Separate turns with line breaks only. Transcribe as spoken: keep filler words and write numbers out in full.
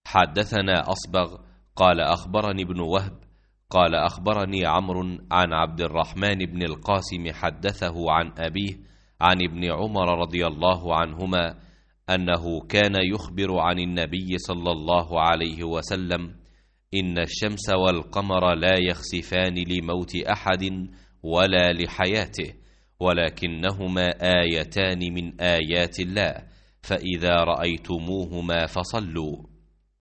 حدثنا أصبغ قال أخبرني ابن وهب قال أخبرني عمرو عن عبد الرحمن بن القاسم حدثه عن أبيه عن ابن عمر رضي الله عنهما أنه كان يخبر عن النبي صلى الله عليه وسلم: إن الشمس والقمر لا يخسفان لموت أحد ولا لحياته، ولكنهما آيتان من آيات الله، فإذا رأيتموهما فصلوا.